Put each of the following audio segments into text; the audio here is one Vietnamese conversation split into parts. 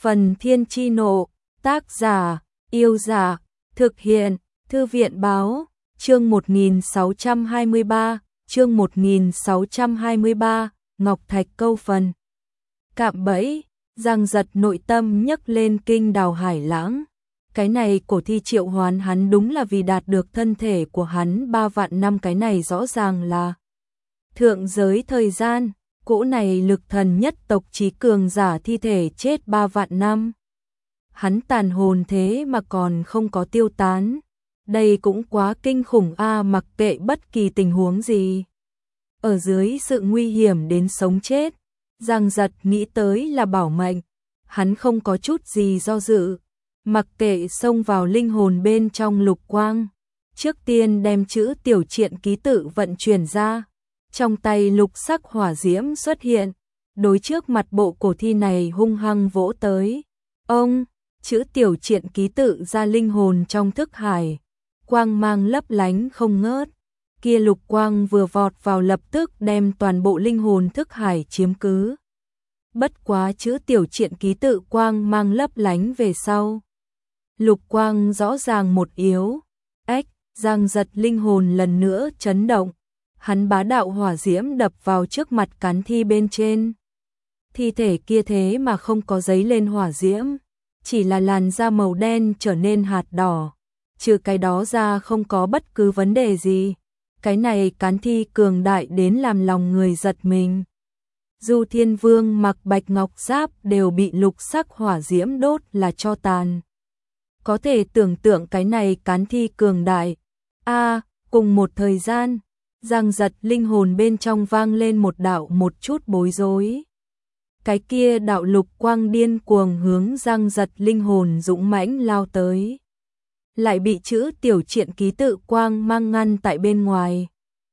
Phần Thiên Chi Nộ, tác giả, Yêu Dạ, thực hiện, Thư viện Báo, chương 1623, Ngọc Thạch câu phần. Cạm bẫy, Giang Giật nội tâm nhấc lên kinh đào hải lãng. Cái này cổ thi triệu hoán hắn đúng là vì đạt được thân thể của hắn 3 vạn năm, cái này rõ ràng là thượng giới thời gian. Cỗ này lực thần nhất tộc trí cường giả thi thể chết 3 vạn năm. Hắn tàn hồn thế mà còn không có tiêu tán. Đây cũng quá kinh khủng a, mặc kệ bất kỳ tình huống gì. Ở dưới sự nguy hiểm đến sống chết, Giang Giật nghĩ tới là bảo mệnh. Hắn không có chút gì do dự, mặc kệ xông vào linh hồn bên trong lục quang. Trước tiên đem chữ tiểu triện ký tự vận chuyển ra. Trong tay lục sắc hỏa diễm xuất hiện, đối trước mặt bộ cổ thi này hung hăng vỗ tới. Ông, chữ tiểu triện ký tự ra linh hồn trong thức hải, quang mang lấp lánh không ngớt. Kia lục quang vừa vọt vào lập tức đem toàn bộ linh hồn thức hải chiếm cứ. Bất quá chữ tiểu triện ký tự quang mang lấp lánh về sau. Lục quang rõ ràng một yếu. Giang Giật linh hồn lần nữa chấn động. Hắn bá đạo hỏa diễm đập vào trước mặt cán thi bên trên. Thi thể kia thế mà không có giấy lên hỏa diễm, chỉ là làn da màu đen trở nên hạt đỏ. Trừ cái đó ra không có bất cứ vấn đề gì. Cái này cán thi cường đại đến làm lòng người giật mình. Du Thiên Vương mặc bạch ngọc giáp đều bị lục sắc hỏa diễm đốt là tro tàn. Có thể tưởng tượng cái này cán thi cường đại. Cùng một thời gian, Giang Giật linh hồn bên trong vang lên một đạo một chút bối rối. Cái kia đạo lục quang điên cuồng hướng Giang Giật linh hồn dũng mãnh lao tới. Lại bị chữ tiểu triện ký tự quang mang ngăn tại bên ngoài.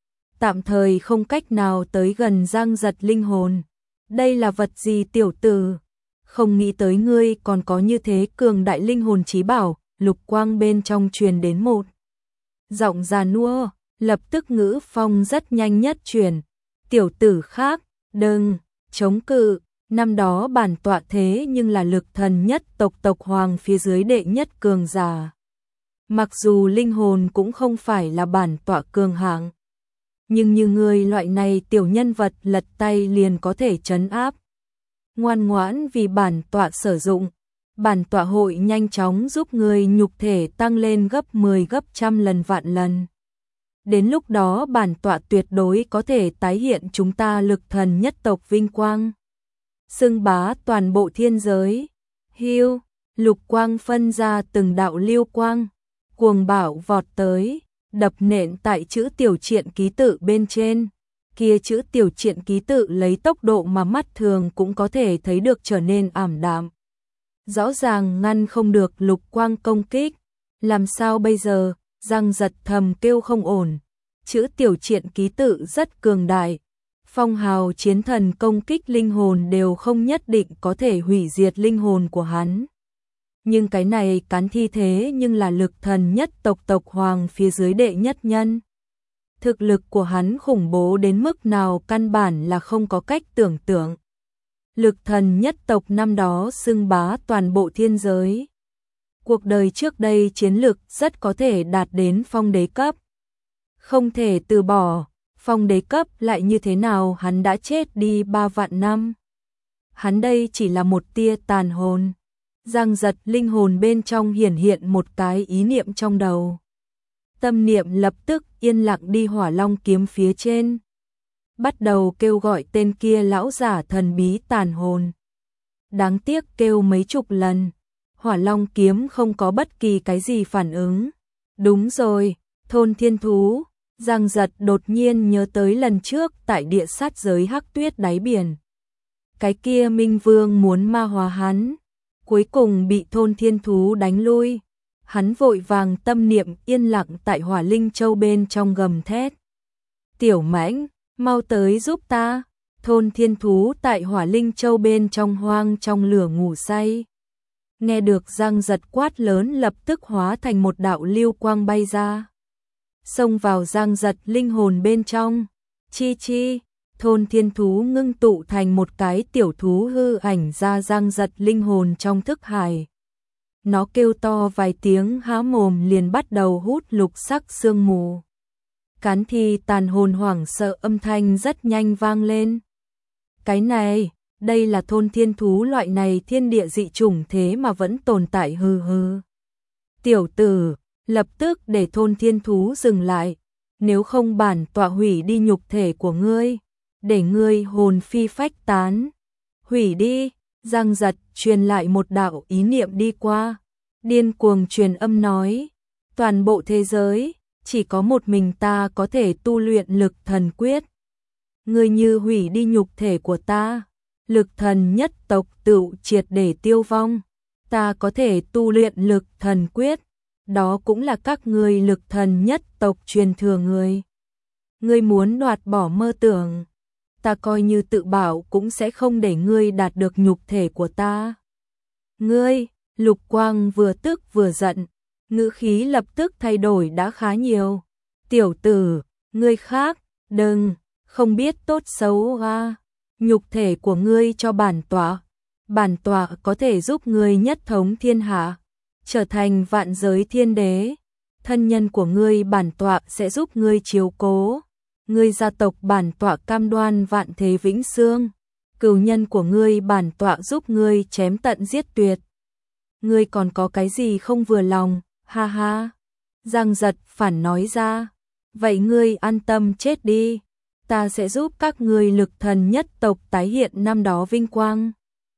Tạm thời không cách nào tới gần Giang Giật linh hồn. Đây là vật gì tiểu tử? Không nghĩ tới ngươi còn có như thế cường đại linh hồn chí bảo. Lục quang bên trong truyền đến một giọng già nua. Lập tức ngữ phong rất nhanh nhất chuyển. Tiểu tử khác, đừng, chống cự. Năm đó bản tọa thế nhưng là lực thần nhất tộc hoàng phía dưới đệ nhất cường giả. Mặc dù linh hồn cũng không phải là bản tọa cường hạng. Nhưng như người loại này tiểu nhân vật lật tay liền có thể trấn áp. Ngoan ngoãn vì bản tọa sử dụng. Bản tọa hội nhanh chóng giúp người nhục thể tăng lên gấp 10 gấp trăm lần vạn lần. Đến lúc đó bản tọa tuyệt đối có thể tái hiện chúng ta lực thần nhất tộc vinh quang. Xưng bá toàn bộ thiên giới. Hiu, lục quang phân ra từng đạo lưu quang. Cuồng bạo vọt tới, đập nện tại chữ tiểu triện ký tự bên trên. Kia chữ tiểu triện ký tự lấy tốc độ mà mắt thường cũng có thể thấy được trở nên ảm đạm. Rõ ràng ngăn không được lục quang công kích. Làm sao bây giờ? Giang Giật thầm kêu không ổn. Chữ tiểu triện ký tự rất cường đại. Phong hào chiến thần công kích linh hồn đều không nhất định có thể hủy diệt linh hồn của hắn. Nhưng cái này cán thi thế nhưng là lực thần nhất tộc hoàng phía dưới đệ nhất nhân. Thực lực của hắn khủng bố đến mức nào căn bản là không có cách tưởng tượng. Lực thần nhất tộc năm đó xưng bá toàn bộ thiên giới. Cuộc đời trước đây chiến lực rất có thể đạt đến phong đế cấp. Không thể từ bỏ, phong đế cấp lại như thế nào, hắn đã chết đi 3 vạn năm. Hắn đây chỉ là một tia tàn hồn. Giang Giật linh hồn bên trong hiển hiện một cái ý niệm trong đầu. Tâm niệm lập tức yên lặng đi Hỏa Long kiếm phía trên. Bắt đầu kêu gọi tên kia lão giả thần bí tàn hồn. Đáng tiếc kêu mấy chục lần. Hỏa Long kiếm không có bất kỳ cái gì phản ứng. Đúng rồi, thôn thiên thú. Giang Giật đột nhiên nhớ tới lần trước tại địa sát giới hắc tuyết đáy biển. Cái kia Minh Vương muốn ma hóa hắn. Cuối cùng bị thôn thiên thú đánh lui. Hắn vội vàng tâm niệm yên lặng tại Hỏa Linh Châu bên trong gầm thét. Tiểu mãnh, mau tới giúp ta. Thôn thiên thú tại Hỏa Linh Châu bên trong hoang trong lửa ngủ say. Nghe được Giang Giật quát lớn lập tức hóa thành một đạo lưu quang bay ra. Xông vào Giang Giật linh hồn bên trong. Chi chi, thôn thiên thú ngưng tụ thành một cái tiểu thú hư ảnh ra giang giật linh hồn trong thức hải. Nó kêu to vài tiếng há mồm liền bắt đầu hút lục sắc sương mù. Cán thi tàn hồn hoảng sợ âm thanh rất nhanh vang lên. Cái này, đây là thôn thiên thú loại này thiên địa dị chủng thế mà vẫn tồn tại hừ hừ. Tiểu tử, lập tức để thôn thiên thú dừng lại, nếu không bản tọa hủy đi nhục thể của ngươi, để ngươi hồn phi phách tán. Hủy đi, Giang Giật truyền lại một đạo ý niệm đi qua, điên cuồng truyền âm nói, toàn bộ thế giới, chỉ có một mình ta có thể tu luyện lực thần quyết. Ngươi như hủy đi nhục thể của ta, lực thần nhất tộc tựu triệt để tiêu vong, ta có thể tu luyện lực thần quyết, đó cũng là các ngươi lực thần nhất tộc truyền thừa ngươi. Ngươi muốn đoạt bỏ mơ tưởng, ta coi như tự bảo cũng sẽ không để ngươi đạt được nhục thể của ta. Ngươi, Lục Quang vừa tức vừa giận, ngữ khí lập tức thay đổi đã khá nhiều. Tiểu tử, ngươi khác, đừng, không biết tốt xấu à. Nhục thể của ngươi cho bản tọa có thể giúp ngươi nhất thống thiên hạ, trở thành vạn giới thiên đế. Thân nhân của ngươi bản tọa sẽ giúp ngươi chiếu cố. Ngươi gia tộc bản tọa cam đoan vạn thế vĩnh xương. Cửu nhân của ngươi bản tọa giúp ngươi chém tận giết tuyệt. Ngươi còn có cái gì không vừa lòng, ha ha. Giang Giật phản nói ra, vậy ngươi an tâm chết đi, ta sẽ giúp các ngươi lực thần nhất tộc tái hiện năm đó vinh quang.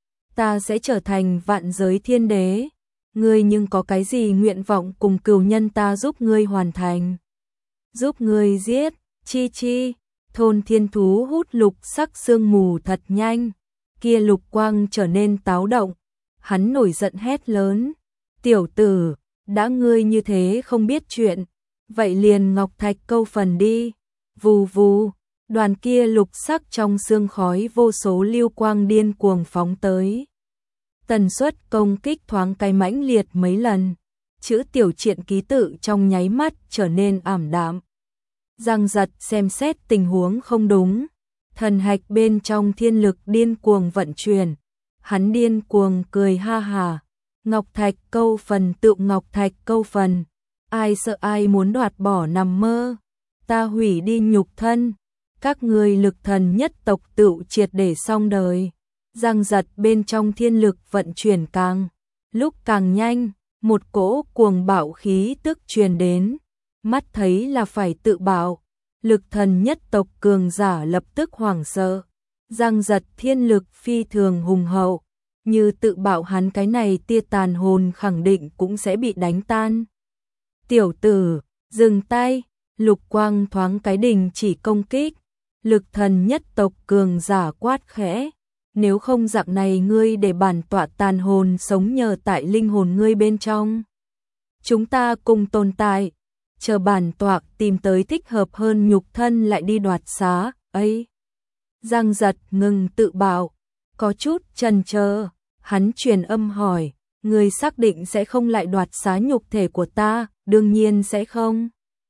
Ta sẽ trở thành vạn giới thiên đế, ngươi nhưng có cái gì nguyện vọng cùng cửu nhân ta giúp ngươi hoàn thành. Giúp ngươi giết, chi chi, thôn thiên thú hút lục sắc sương mù thật nhanh, kia Lục Quang trở nên táo động. Hắn nổi giận hét lớn, tiểu tử, đã ngươi như thế không biết chuyện, vậy liền ngọc thạch câu phần đi. Vù vù, đoàn kia lục sắc trong sương khói vô số lưu quang điên cuồng phóng tới. Tần suất công kích thoáng cái mãnh liệt mấy lần, chữ tiểu triện ký tự trong nháy mắt trở nên ảm đạm. Giang Giật xem xét tình huống không đúng, thần hạch bên trong thiên lực điên cuồng vận chuyển. Hắn điên cuồng cười ha hà, ngọc thạch câu phần tự ngọc thạch câu phần, ai sợ ai muốn đoạt bỏ nằm mơ, ta hủy đi nhục thân, các ngươi lực thần nhất tộc tự triệt để xong đời. Giang Giật bên trong thiên lực vận chuyển càng lúc càng nhanh, một cỗ cuồng bạo khí tức truyền đến, mắt thấy là phải tự bạo, lực thần nhất tộc cường giả lập tức hoảng sợ. Giang Giật thiên lực phi thường hùng hậu, như tự bạo hắn cái này tia tàn hồn khẳng định cũng sẽ bị đánh tan. Tiểu tử, dừng tay, Lục Quang thoáng cái đình chỉ công kích, lực thần nhất tộc cường giả quát khẽ, nếu không dạng này ngươi để bản tọa tàn hồn sống nhờ tại linh hồn ngươi bên trong. Chúng ta cùng tồn tại, chờ bản tọa tìm tới thích hợp hơn nhục thân lại đi đoạt xá, ấy. Giang Giật ngừng tự bảo, có chút chần chờ, hắn truyền âm hỏi, ngươi xác định sẽ không lại đoạt xá nhục thể của ta, đương nhiên sẽ không.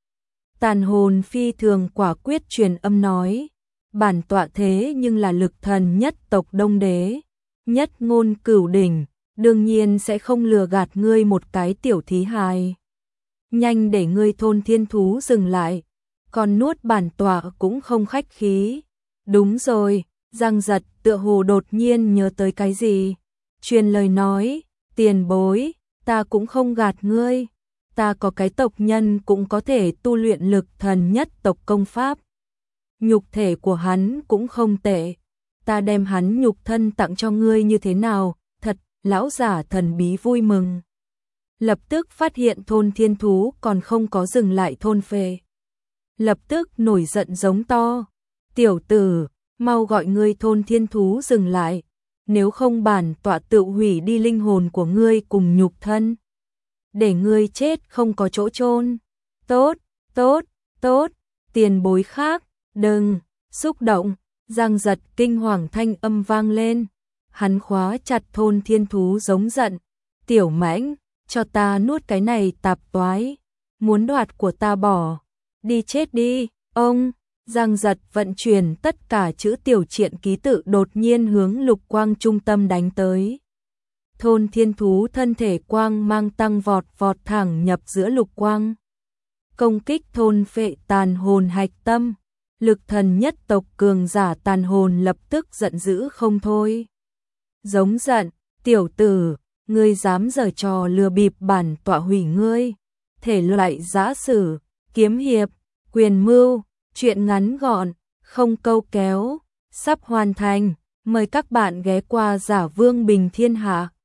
Tàn hồn phi thường quả quyết truyền âm nói, bản tọa thế nhưng là lực thần nhất tộc Đông Đế, nhất ngôn cửu đỉnh, đương nhiên sẽ không lừa gạt ngươi một cái tiểu thí hài. Nhanh để ngươi thôn thiên thú dừng lại, còn nuốt bản tọa cũng không khách khí. Đúng rồi, Giang Giật tựa hồ đột nhiên nhớ tới cái gì, truyền lời nói, tiền bối, ta cũng không gạt ngươi, ta có cái tộc nhân cũng có thể tu luyện lực thần nhất tộc công pháp. Nhục thể của hắn cũng không tệ, ta đem hắn nhục thân tặng cho ngươi như thế nào, thật, lão giả thần bí vui mừng. Lập tức phát hiện thôn thiên thú còn không có dừng lại thôn phệ. Lập tức nổi giận giống to, tiểu tử, mau gọi ngươi thôn thiên thú dừng lại, nếu không bản tọa tự hủy đi linh hồn của ngươi cùng nhục thân. Để ngươi chết không có chỗ chôn. Tốt, tốt, tốt, tiền bối khác, đừng, xúc động, Giang Giật kinh hoàng thanh âm vang lên. Hắn khóa chặt thôn thiên thú giống giận, tiểu mãnh, cho ta nuốt cái này tạp toái, muốn đoạt của ta bỏ, đi chết đi, ông. Giang Giật vận chuyển tất cả chữ tiểu triện ký tự đột nhiên hướng Lục Quang trung tâm đánh tới. Thôn thiên thú thân thể quang mang tăng vọt thẳng nhập giữa Lục Quang. Công kích thôn phệ tàn hồn hạch tâm. Lực thần nhất tộc cường giả tàn hồn lập tức giận dữ không thôi. Giống giận, tiểu tử, ngươi dám giở trò lừa bịp bản tọa hủy ngươi. Thể loại giã sử, kiếm hiệp, quyền mưu, truyện ngắn gọn, không câu kéo, sắp hoàn thành. Mời các bạn ghé qua Giả Vương Bình Thiên Hạ.